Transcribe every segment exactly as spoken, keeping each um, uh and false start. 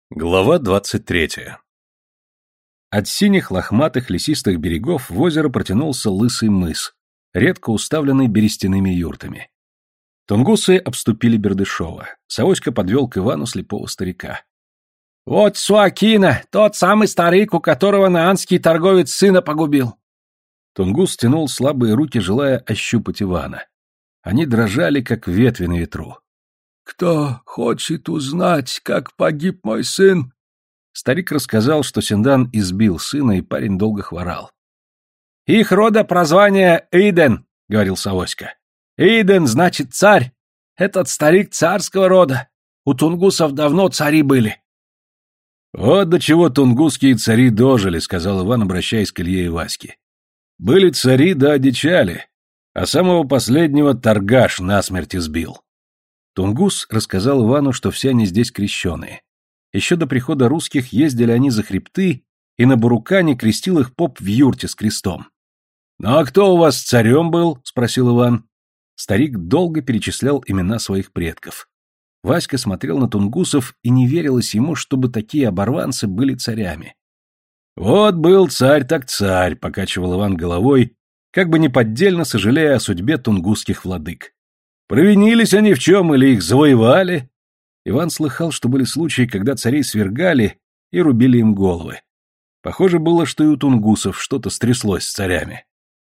Глава двадцать третья. От синих лохматых лесистых берегов в озеро протянулся лысый мыс, редко уставленный берестяными юртами. Тунгусы обступили Бердышева. Савоська подвел к Ивану слепого старика. — Вот Суакина, тот самый старик, у которого наанский торговец сына погубил. Тунгус стянул слабые руки, желая ощупать Ивана. Они дрожали, как ветви на ветру. «Кто хочет узнать, как погиб мой сын?» Старик рассказал, что Синдан избил сына, и парень долго хворал. «Их рода прозвание Иден», — говорил Савоська. «Иден значит царь. Этот старик царского рода. У тунгусов давно цари были». «Вот до чего тунгусские цари дожили», — сказал Иван, обращаясь к Илье и Ваське. «Были цари да одичали, а самого последнего торгаш насмерть избил». Тунгус рассказал Ивану, что все они здесь крещеные. Еще до прихода русских ездили они за хребты, и на Бурукане крестил их поп в юрте с крестом. «Ну а кто у вас царем был?» — спросил Иван. Старик долго перечислял имена своих предков. Васька смотрел на тунгусов, и не верилось ему, чтобы такие оборванцы были царями. «Вот был царь так царь», — покачивал Иван головой, как бы неподдельно сожалея о судьбе тунгусских владык. Провинились они в чем или их завоевали? Иван слыхал, что были случаи, когда царей свергали и рубили им головы. Похоже было, что и у тунгусов что-то стряслось с царями.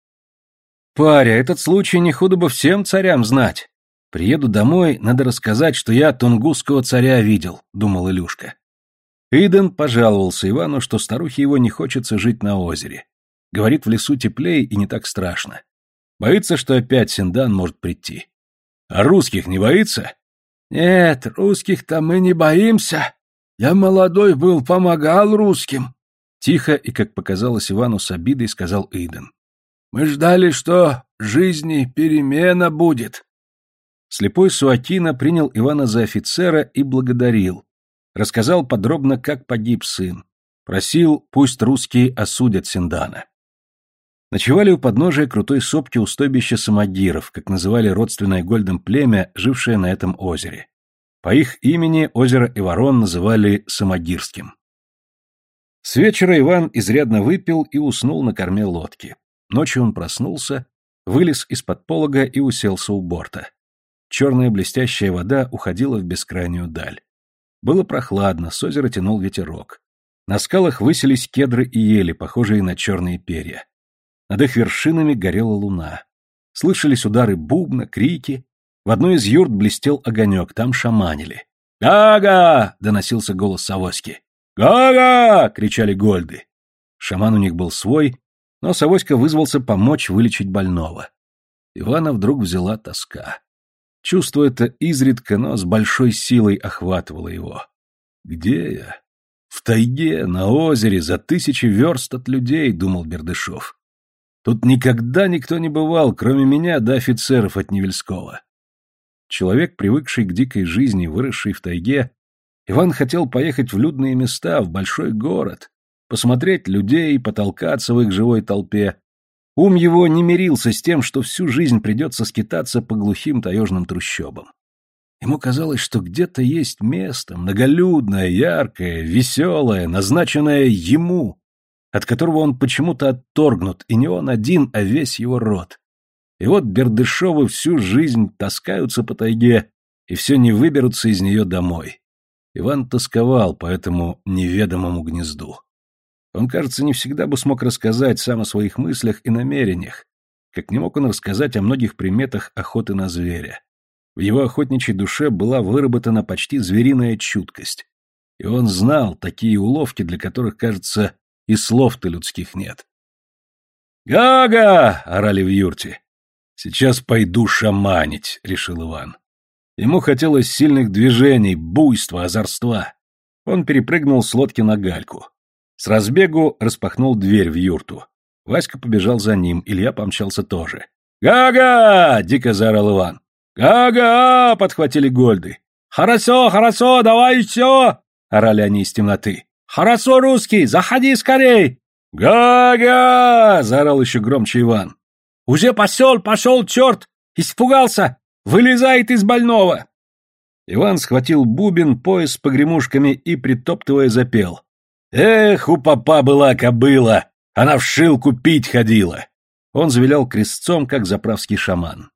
«Паря, этот случай не худо бы всем царям знать. Приеду домой, надо рассказать, что я тунгусского царя видел», — думал Илюшка. Иден пожаловался Ивану, что старухе его не хочется жить на озере. Говорит, в лесу теплее и не так страшно. Боится, что опять Синдан может прийти. А русских не боится? Нет, русских-то мы не боимся. Я молодой был, помогал русским. Тихо и, как показалось Ивану с обидой, сказал Иден. Мы ждали, что жизни перемена будет. Слепой Суакина принял Ивана за офицера и благодарил. Рассказал подробно, как погиб сын. Просил, пусть русские осудят Синдана. Ночевали у подножия крутой сопки у стойбища самогиров, как называли родственное Гольдом племя, жившее на этом озере. По их имени озеро Иварон называли Самогирским. С вечера Иван изрядно выпил и уснул на корме лодки. Ночью он проснулся, вылез из-под полога и уселся у борта. Черная блестящая вода уходила в бескрайнюю даль. Было прохладно, с озера тянул ветерок. На скалах высились кедры и ели, похожие на черные перья. Над их вершинами горела луна. Слышались удары бубна, крики. В одной из юрт блестел огонек, там шаманили. «Га-га!» — доносился голос Савоськи. «Га-га!» — кричали гольды. Шаман у них был свой, но Савоська вызвался помочь вылечить больного. Ивана вдруг взяла тоска. Чувство это изредка, но с большой силой охватывало его. «Где я?» «В тайге, на озере, за тысячи верст от людей», — думал Бердышев. Тут никогда никто не бывал, кроме меня да офицеров от Невельского. Человек, привыкший к дикой жизни, выросший в тайге, Иван хотел поехать в людные места, в большой город, посмотреть людей, потолкаться в их живой толпе. Ум его не мирился с тем, что всю жизнь придется скитаться по глухим таежным трущобам. Ему казалось, что где-то есть место, многолюдное, яркое, веселое, назначенное ему, от которого он почему-то отторгнут, и не он один, а весь его род. И вот Бердышевы всю жизнь таскаются по тайге, и все не выберутся из нее домой. Иван тосковал по этому неведомому гнезду. Он, кажется, не всегда бы смог рассказать сам о своих мыслях и намерениях, как не мог он рассказать о многих приметах охоты на зверя. В его охотничьей душе была выработана почти звериная чуткость, и он знал такие уловки, для которых, кажется, и слов-то людских нет. «Га-га!» — орали в юрте. «Сейчас пойду шаманить», — решил Иван. Ему хотелось сильных движений, буйства, озорства. Он перепрыгнул с лодки на гальку. С разбегу распахнул дверь в юрту. Васька побежал за ним, Илья помчался тоже. «Га-га!» — дико заорал Иван. «Га-га!» — подхватили гольды. «Хорошо, хорошо, давай еще!» — орали они из темноты. «Хорошо, русский, заходи скорей!» «Га-га!» — заорал еще громче Иван. «Уже пошел, пошел, черт! Испугался! Вылезает из больного!» Иван схватил бубен, пояс с погремушками и, притоптывая, запел. «Эх, у попа была кобыла, она в шилку пить ходила!» Он завилял крестцом, как заправский шаман.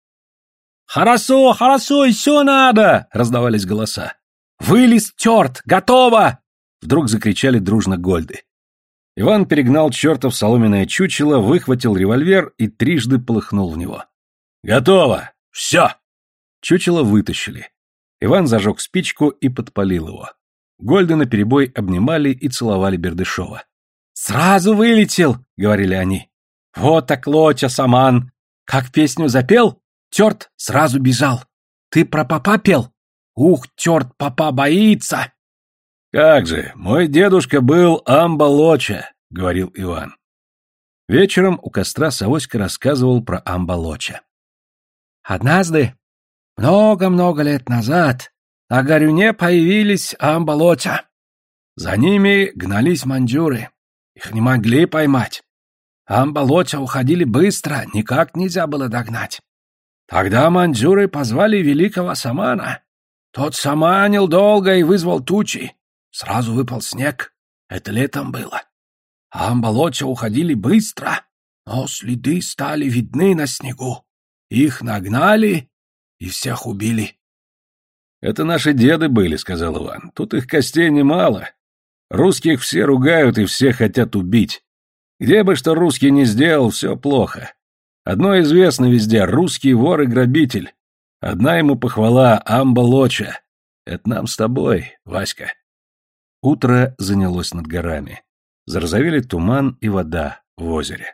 «Хорошо, хорошо, еще надо!» — раздавались голоса. «Вылез черт! Готово!» — вдруг закричали дружно гольды. Иван перегнал черта в соломенное чучело, выхватил револьвер и трижды полыхнул в него. «Готово! Все!» Чучело вытащили. Иван зажег спичку и подпалил его. Гольды наперебой обнимали и целовали Бердышева. «Сразу вылетел!» — говорили они. «Вот так лоча, саман! Как песню запел, черт сразу бежал. Ты про попа пел? Ух, черт, попа боится!» «Как же, мой дедушка был Амба-Лоча», — говорил Иван. Вечером у костра Савоська рассказывал про Амба-Лоча. «Однажды, много-много лет назад, на горюне появились Амба-Лоча. За ними гнались маньчжуры. Их не могли поймать. Амба-Лоча уходили быстро, никак нельзя было догнать. Тогда маньчжуры позвали великого самана. Тот саманил долго и вызвал тучи. Сразу выпал снег. Это летом было. Амба-Лоча уходили быстро, но следы стали видны на снегу. Их нагнали и всех убили. «Это наши деды были», — сказал Иван. «Тут их костей немало. Русских все ругают и все хотят убить. Где бы что русский ни сделал, все плохо. Одно известно везде — русский вор и грабитель. Одна ему похвала — Амба-Лоча. Это нам с тобой, Васька». Утро занялось над горами. Зарозовели туман и вода в озере.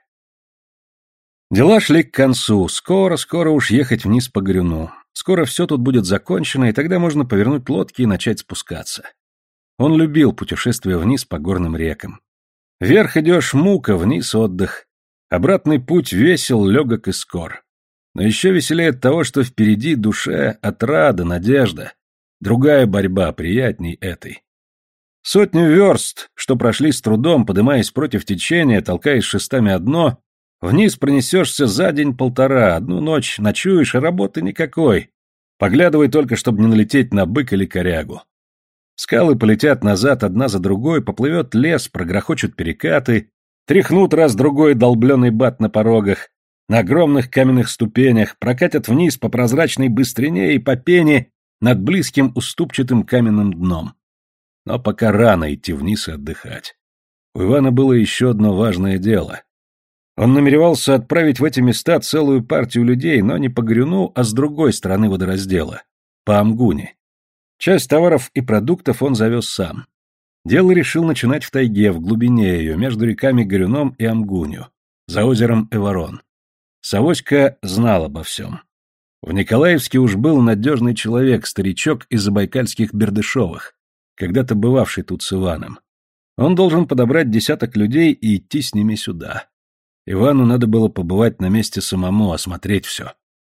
Дела шли к концу. Скоро-скоро уж ехать вниз по горюну. Скоро все тут будет закончено, и тогда можно повернуть лодки и начать спускаться. Он любил путешествия вниз по горным рекам. Вверх идешь — мука, вниз — отдых. Обратный путь весел, легок и скор. Но еще веселее от того, что впереди душе отрада, надежда. Другая борьба, приятней этой. Сотню верст, что прошли с трудом, подымаясь против течения, толкаясь шестами о дно, вниз пронесешься за день-полтора, одну ночь ночуешь, а работы никакой. Поглядывай только, чтобы не налететь на бык или корягу. Скалы полетят назад одна за другой, поплывет лес, прогрохочут перекаты, тряхнут раз-другой долбленый бат на порогах, на огромных каменных ступенях, прокатят вниз по прозрачной быстрине и по пене над близким уступчатым каменным дном. Но пока рано идти вниз и отдыхать. У Ивана было еще одно важное дело. Он намеревался отправить в эти места целую партию людей, но не по горюну, а с другой стороны водораздела, по Амгуне. Часть товаров и продуктов он завез сам. Дело решил начинать в тайге, в глубине ее, между реками Горюном и Амгунью, за озером Эворон. Савоська знал обо всем. В Николаевске уж был надежный человек, старичок из забайкальских Бердышевых, когда-то бывавший тут с Иваном. Он должен подобрать десяток людей и идти с ними сюда. Ивану надо было побывать на месте самому, осмотреть все.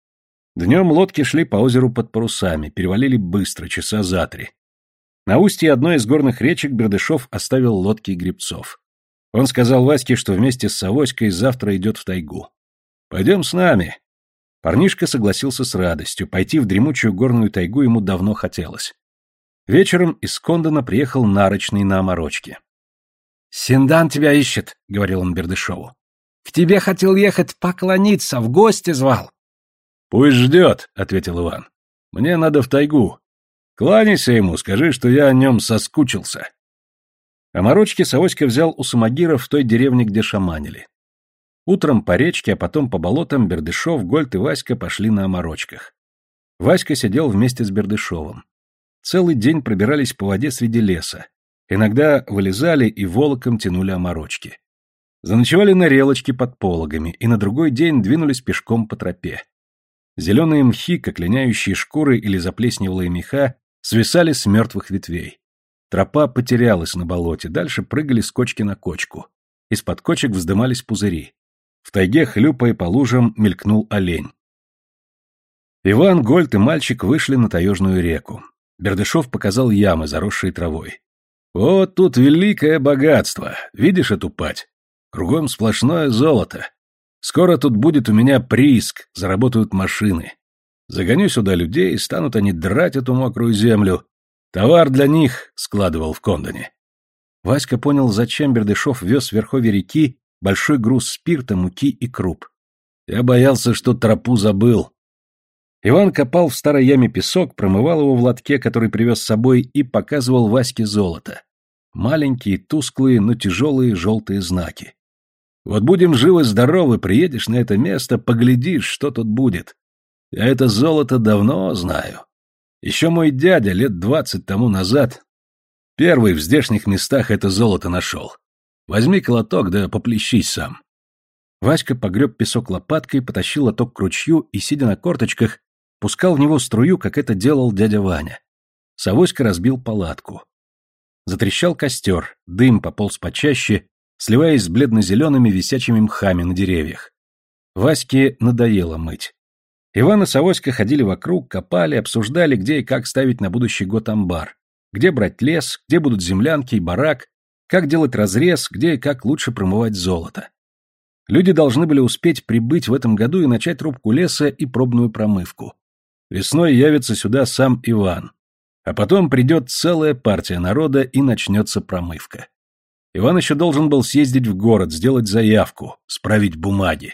Днем лодки шли по озеру под парусами, перевалили быстро, часа за три. На устье одной из горных речек Бердышев оставил лодки и гребцов. Он сказал Ваське, что вместе с Савоськой завтра идет в тайгу. «Пойдем с нами». Парнишка согласился с радостью, пойти в дремучую горную тайгу ему давно хотелось. Вечером из Кондона приехал Нарочный на оморочке. «Синдан тебя ищет», — говорил он Бердышеву. «К тебе хотел ехать поклониться, в гости звал». «Пусть ждет», — ответил Иван. «Мне надо в тайгу. Кланяйся ему, скажи, что я о нем соскучился». Оморочки Савоська взял у самогиров в той деревне, где шаманили. Утром по речке, а потом по болотам Бердышев, Гольд и Васька пошли на оморочках. Васька сидел вместе с Бердышевым. Целый день пробирались по воде среди леса. Иногда вылезали и волоком тянули оморочки. Заночевали на релочке под пологами и на другой день двинулись пешком по тропе. Зеленые мхи, как линяющие шкуры или заплесневелые меха, свисали с мертвых ветвей. Тропа потерялась на болоте, дальше прыгали с кочки на кочку. Из-под кочек вздымались пузыри. В тайге, хлюпая по лужам, мелькнул олень. Иван, Гольд и мальчик вышли на таежную реку. Бердышев показал ямы, заросшие травой. «Вот тут великое богатство. Видишь эту падь? Кругом сплошное золото. Скоро тут будет у меня прииск, заработают машины. Загоню сюда людей, станут они драть эту мокрую землю. Товар для них складывал в Кондоне. Васька понял, зачем Бердышев вез в верховье реки большой груз спирта, муки и круп. Я боялся, что тропу забыл. Иван копал в старой яме песок, промывал его в лотке, который привез с собой, и показывал Ваське золото. Маленькие, тусклые, но тяжелые желтые знаки. Вот будем живы-здоровы, приедешь на это место, поглядишь, что тут будет. Я это золото давно знаю. Еще мой дядя лет двадцать тому назад первый в здешних местах это золото нашел. Возьми колоток, да поплещись сам. Васька погреб песок лопаткой, потащил лоток к ручью и, сидя на корточках, пускал в него струю, как это делал дядя Ваня. Савоська разбил палатку. Затрещал костер, дым пополз почаще, сливаясь с бледно-зелеными висячими мхами на деревьях. Ваське надоело мыть. Иван и Савоська ходили вокруг, копали, обсуждали, где и как ставить на будущий год амбар, где брать лес, где будут землянки и барак, как делать разрез, где и как лучше промывать золото. Люди должны были успеть прибыть в этом году и начать рубку леса и пробную промывку. Весной явится сюда сам Иван. А потом придет целая партия народа и начнется промывка. Иван еще должен был съездить в город, сделать заявку, справить бумаги.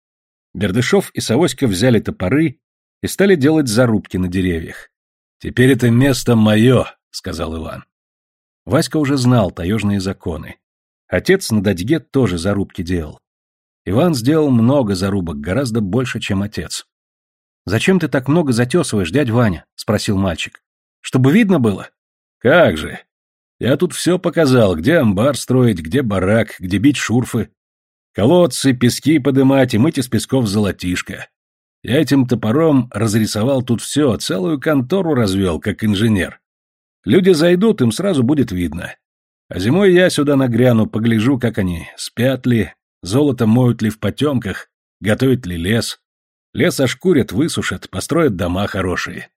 Бердышев и Савоська взяли топоры и стали делать зарубки на деревьях. «Теперь это место мое», — сказал Иван. Васька уже знал таежные законы. Отец на Дадьге тоже зарубки делал. Иван сделал много зарубок, гораздо больше, чем отец. «Зачем ты так много затесываешь, дядь Ваня?» — спросил мальчик. «Чтобы видно было?» «Как же! Я тут все показал, где амбар строить, где барак, где бить шурфы. Колодцы, пески подымать и мыть из песков золотишко. Я этим топором разрисовал тут все, целую контору развел, как инженер. Люди зайдут, им сразу будет видно. А зимой я сюда нагряну, погляжу, как они, спят ли, золото моют ли в потемках, готовят ли лес. Лес ошкурят, высушат, построят дома хорошие».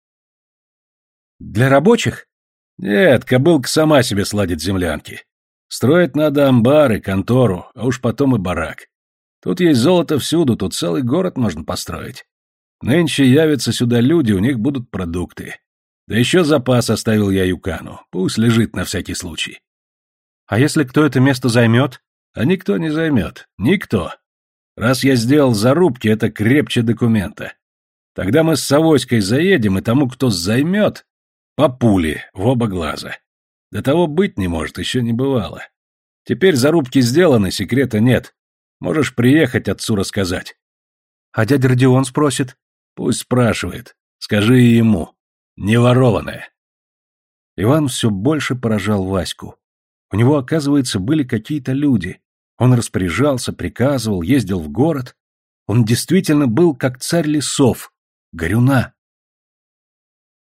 «Для рабочих?» «Нет, кобылка сама себе сладит землянки. Строить надо амбары, контору, а уж потом и барак. Тут есть золото всюду, тут целый город можно построить. Нынче явятся сюда люди, у них будут продукты. Да еще запас оставил я Юкану, пусть лежит на всякий случай». «А если кто это место займет?» «А никто не займет, никто. Раз я сделал зарубки, это крепче документа. Тогда мы с Савоськой заедем, и тому, кто займет, по пуле в оба глаза. До того быть не может, еще не бывало. Теперь зарубки сделаны, секрета нет. Можешь приехать отцу рассказать». «А дядя Родион спросит?» «Пусть спрашивает. Скажи и ему. Не ворованное». Иван все больше поражал Ваську. У него, оказывается, были какие-то люди. Он распоряжался, приказывал, ездил в город. Он действительно был как царь лесов, Горюна.